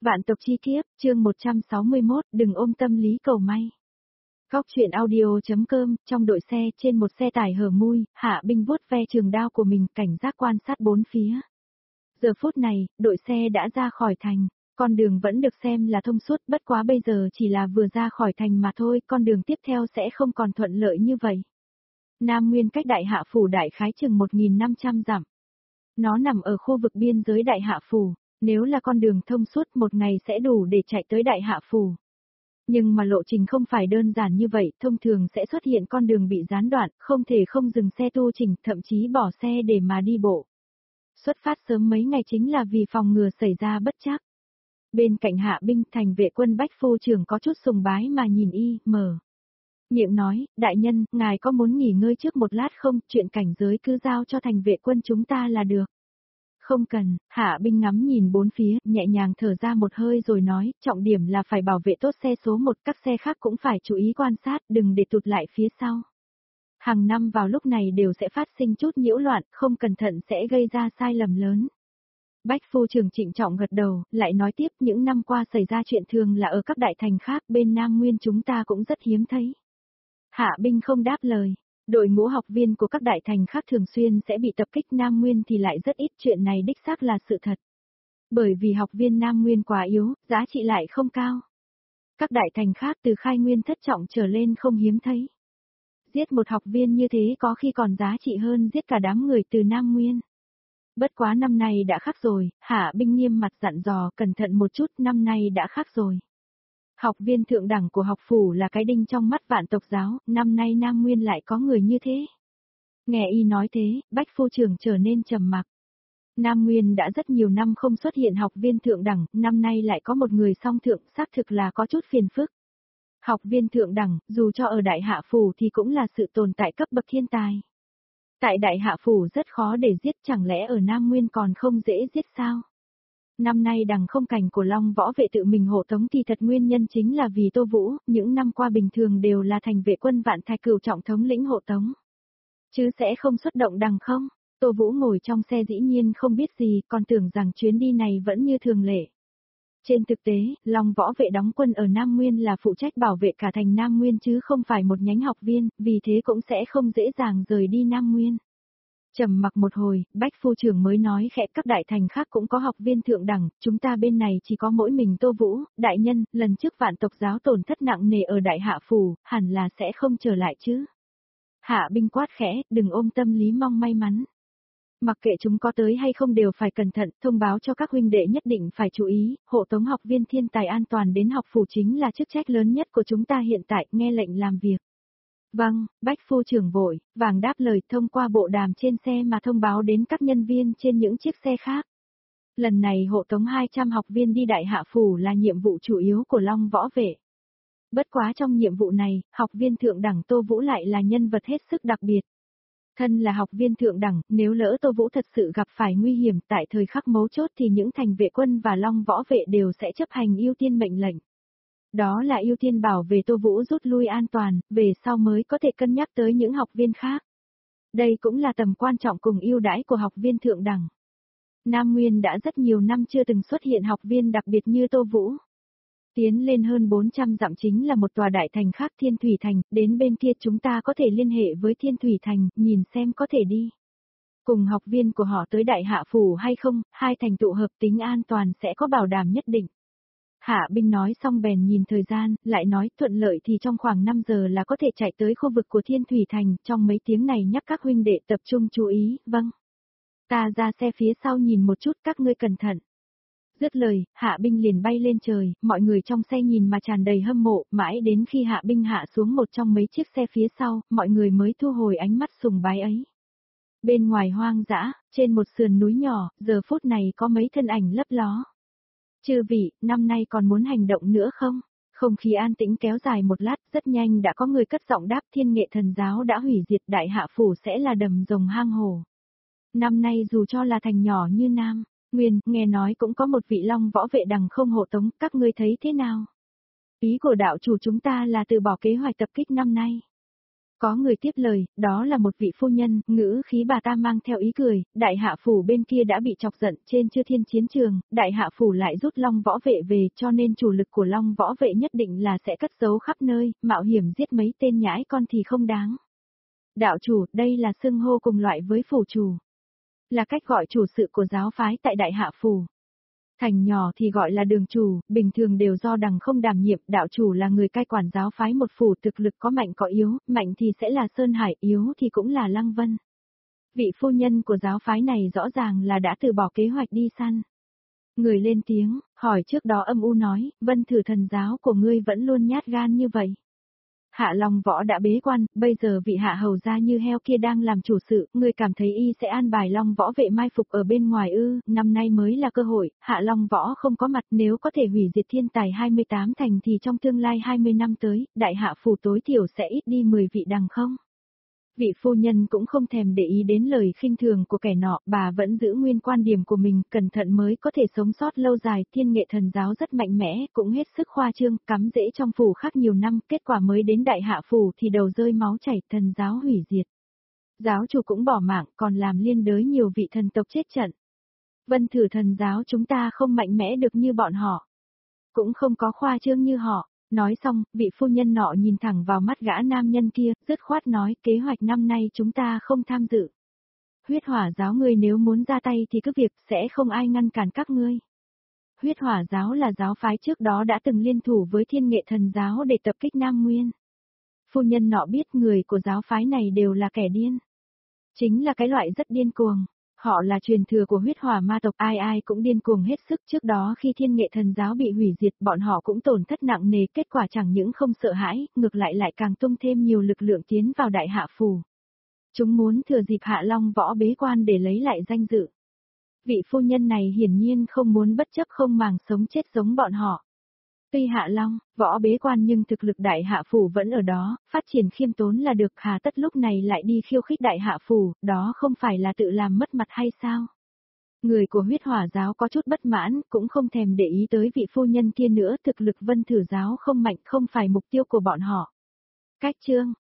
Vạn tộc chi kiếp, chương 161, đừng ôm tâm lý cầu may. Góc truyện audio.com, trong đội xe, trên một xe tải hở mui, Hạ Binh vuốt ve trường đao của mình, cảnh giác quan sát bốn phía. Giờ phút này, đội xe đã ra khỏi thành, con đường vẫn được xem là thông suốt, bất quá bây giờ chỉ là vừa ra khỏi thành mà thôi, con đường tiếp theo sẽ không còn thuận lợi như vậy. Nam Nguyên cách Đại Hạ Phủ đại khái chừng 1.500 dặm. Nó nằm ở khu vực biên giới Đại Hạ Phủ. Nếu là con đường thông suốt một ngày sẽ đủ để chạy tới Đại Hạ Phủ. Nhưng mà lộ trình không phải đơn giản như vậy, thông thường sẽ xuất hiện con đường bị gián đoạn, không thể không dừng xe tu chỉnh, thậm chí bỏ xe để mà đi bộ. Xuất phát sớm mấy ngày chính là vì phòng ngừa xảy ra bất trắc. Bên cạnh Hạ Binh, thành vệ quân Bách Phu trưởng có chút sùng bái mà nhìn mở miệng nói, đại nhân, ngài có muốn nghỉ ngơi trước một lát không, chuyện cảnh giới cứ giao cho thành vệ quân chúng ta là được. Không cần, Hạ Binh ngắm nhìn bốn phía, nhẹ nhàng thở ra một hơi rồi nói, trọng điểm là phải bảo vệ tốt xe số 1, các xe khác cũng phải chú ý quan sát, đừng để tụt lại phía sau. Hàng năm vào lúc này đều sẽ phát sinh chút nhiễu loạn, không cẩn thận sẽ gây ra sai lầm lớn. Bách Phu trưởng trịnh trọng gật đầu, lại nói tiếp, những năm qua xảy ra chuyện thường là ở các đại thành khác, bên Nam Nguyên chúng ta cũng rất hiếm thấy. Hạ Binh không đáp lời. Đội ngũ học viên của các đại thành khác thường xuyên sẽ bị tập kích, Nam Nguyên thì lại rất ít, chuyện này đích xác là sự thật. Bởi vì học viên Nam Nguyên quá yếu, giá trị lại không cao. Các đại thành khác từ khai nguyên thất trọng trở lên không hiếm thấy. Giết một học viên như thế có khi còn giá trị hơn giết cả đám người từ Nam Nguyên. Bất quá năm nay đã khác rồi, Hạ Binh nghiêm mặt dặn dò cẩn thận một chút, năm nay đã khác rồi. Học viên thượng đẳng của học phủ là cái đinh trong mắt Vạn tộc giáo, năm nay Nam Nguyên lại có người như thế. Nghe y nói thế, Bách Phu trưởng trở nên trầm mặc. Nam Nguyên đã rất nhiều năm không xuất hiện học viên thượng đẳng, năm nay lại có một người song thượng, xác thực là có chút phiền phức. Học viên thượng đẳng, dù cho ở Đại Hạ Phủ thì cũng là sự tồn tại cấp bậc thiên tài. Tại Đại Hạ Phủ rất khó để giết, chẳng lẽ ở Nam Nguyên còn không dễ giết sao? Năm nay đằng không cảnh của Long Võ Vệ tự mình hộ tống thì thật nguyên nhân chính là vì Tô Vũ, những năm qua bình thường đều là thành vệ quân Vạn Thạch Cửu trọng thống lĩnh hộ tống. Chứ sẽ không xuất động đằng không? Tô Vũ ngồi trong xe dĩ nhiên không biết gì, còn tưởng rằng chuyến đi này vẫn như thường lệ. Trên thực tế, Long Võ Vệ đóng quân ở Nam Nguyên là phụ trách bảo vệ cả thành Nam Nguyên chứ không phải một nhánh học viên, vì thế cũng sẽ không dễ dàng rời đi Nam Nguyên. Trầm mặc một hồi, Bách Phu trưởng mới nói khẽ, các đại thành khác cũng có học viên thượng đẳng, chúng ta bên này chỉ có mỗi mình Tô Vũ, đại nhân, lần trước Vạn tộc giáo tổn thất nặng nề ở Đại Hạ Phủ, hẳn là sẽ không trở lại chứ. Hạ Binh quát khẽ, đừng ôm tâm lý mong may mắn. Mặc kệ chúng có tới hay không đều phải cẩn thận, thông báo cho các huynh đệ nhất định phải chú ý, hộ tống học viên thiên tài an toàn đến học phủ chính là chức trách lớn nhất của chúng ta hiện tại, nghe lệnh làm việc. Vâng, Bách Phu trưởng vội, vàng đáp lời thông qua bộ đàm trên xe mà thông báo đến các nhân viên trên những chiếc xe khác. Lần này hộ tống 200 học viên đi Đại Hạ Phủ là nhiệm vụ chủ yếu của Long Võ Vệ. Bất quá trong nhiệm vụ này, học viên thượng đẳng Tô Vũ lại là nhân vật hết sức đặc biệt. Thân là học viên thượng đẳng, nếu lỡ Tô Vũ thật sự gặp phải nguy hiểm tại thời khắc mấu chốt thì những thành vệ quân và Long Võ Vệ đều sẽ chấp hành ưu tiên mệnh lệnh. Đó là ưu tiên bảo vệ Tô Vũ rút lui an toàn, về sau mới có thể cân nhắc tới những học viên khác. Đây cũng là tầm quan trọng cùng ưu đãi của học viên thượng đẳng. Nam Nguyên đã rất nhiều năm chưa từng xuất hiện học viên đặc biệt như Tô Vũ. Tiến lên hơn 400 dặm chính là một tòa đại thành khác, Thiên Thủy Thành, đến bên kia chúng ta có thể liên hệ với Thiên Thủy Thành, nhìn xem có thể đi. Cùng học viên của họ tới Đại Hạ Phủ hay không, hai thành tụ hợp tính an toàn sẽ có bảo đảm nhất định. Hạ Binh nói xong bèn nhìn thời gian, lại nói thuận lợi thì trong khoảng 5 giờ là có thể chạy tới khu vực của Thiên Thủy Thành, trong mấy tiếng này nhắc các huynh đệ tập trung chú ý, vâng. Ta ra xe phía sau nhìn một chút, các ngươi cẩn thận. Dứt lời, Hạ Binh liền bay lên trời, mọi người trong xe nhìn mà tràn đầy hâm mộ, mãi đến khi Hạ Binh hạ xuống một trong mấy chiếc xe phía sau, mọi người mới thu hồi ánh mắt sùng bái ấy. Bên ngoài hoang dã, trên một sườn núi nhỏ, giờ phút này có mấy thân ảnh lấp ló. Chư vị, năm nay còn muốn hành động nữa không? Không khí an tĩnh kéo dài một lát, rất nhanh đã có người cất giọng đáp, Thiên Nghệ Thần giáo đã hủy diệt, Đại Hạ Phủ sẽ là đầm rồng hang hổ. Năm nay dù cho là thành nhỏ như Nam Nguyên, nghe nói cũng có một vị Long Võ Vệ đằng không hộ tống, các ngươi thấy thế nào? Ý của đạo chủ chúng ta là từ bỏ kế hoạch tập kích năm nay. Có người tiếp lời, đó là một vị phu nhân, ngữ khí bà ta mang theo ý cười, đại hạ phủ bên kia đã bị chọc giận trên Chư Thiên chiến trường, đại hạ phủ lại rút Long Võ Vệ về cho nên chủ lực của Long Võ Vệ nhất định là sẽ cất giấu khắp nơi, mạo hiểm giết mấy tên nhãi con thì không đáng. Đạo chủ, đây là xưng hô cùng loại với phủ chủ. Là cách gọi chủ sự của giáo phái tại đại hạ phủ. Thành nhỏ thì gọi là đường chủ, bình thường đều do đằng không đảm nhiệm, đạo chủ là người cai quản giáo phái một phủ thực lực có mạnh có yếu, mạnh thì sẽ là Sơn Hải, yếu thì cũng là Lăng Vân. Vị phu nhân của giáo phái này rõ ràng là đã từ bỏ kế hoạch đi săn. Người lên tiếng, hỏi trước đó âm u nói, Vân thử thần giáo của ngươi vẫn luôn nhát gan như vậy. Hạ Long Võ đã bế quan, bây giờ vị hạ hầu gia như heo kia đang làm chủ sự, người cảm thấy y sẽ an bài Long Võ Vệ mai phục ở bên ngoài ư, năm nay mới là cơ hội, Hạ Long Võ không có mặt, nếu có thể hủy diệt thiên tài 28 thành thì trong tương lai 20 năm tới, đại hạ phủ tối thiểu sẽ ít đi 10 vị đằng không. Vị phu nhân cũng không thèm để ý đến lời khinh thường của kẻ nọ, bà vẫn giữ nguyên quan điểm của mình, cẩn thận mới có thể sống sót lâu dài, thiên nghệ thần giáo rất mạnh mẽ, cũng hết sức khoa trương, cắm rễ trong phủ khác nhiều năm, kết quả mới đến đại hạ phủ thì đầu rơi máu chảy, thần giáo hủy diệt. Giáo chủ cũng bỏ mạng, còn làm liên đới nhiều vị thần tộc chết trận. Vân thử thần giáo chúng ta không mạnh mẽ được như bọn họ, cũng không có khoa trương như họ. Nói xong, vị phu nhân nọ nhìn thẳng vào mắt gã nam nhân kia, dứt khoát nói, kế hoạch năm nay chúng ta không tham dự. Huyết hỏa giáo ngươi nếu muốn ra tay thì cứ việc, sẽ không ai ngăn cản các ngươi. Huyết hỏa giáo là giáo phái trước đó đã từng liên thủ với thiên nghệ thần giáo để tập kích Nam Nguyên. Phu nhân nọ biết người của giáo phái này đều là kẻ điên. Chính là cái loại rất điên cuồng. Họ là truyền thừa của huyết hỏa ma tộc, ai ai cũng điên cuồng hết sức. Trước đó khi thiên nghệ thần giáo bị hủy diệt, bọn họ cũng tổn thất nặng nề, kết quả chẳng những không sợ hãi, ngược lại càng tung thêm nhiều lực lượng tiến vào đại hạ phủ. Chúng muốn thừa dịp Hạ Long Võ bế quan để lấy lại danh dự. Vị phu nhân này hiển nhiên không muốn bất chấp không màng sống chết giống bọn họ. Tuy Hạ Long, Võ bế quan nhưng thực lực đại hạ phủ vẫn ở đó, phát triển khiêm tốn là được, hà tất lúc này lại đi khiêu khích đại hạ phủ, đó không phải là tự làm mất mặt hay sao? Người của huyết hỏa giáo có chút bất mãn, cũng không thèm để ý tới vị phu nhân kia nữa, thực lực Vân thử giáo không mạnh, không phải mục tiêu của bọn họ. Cách chương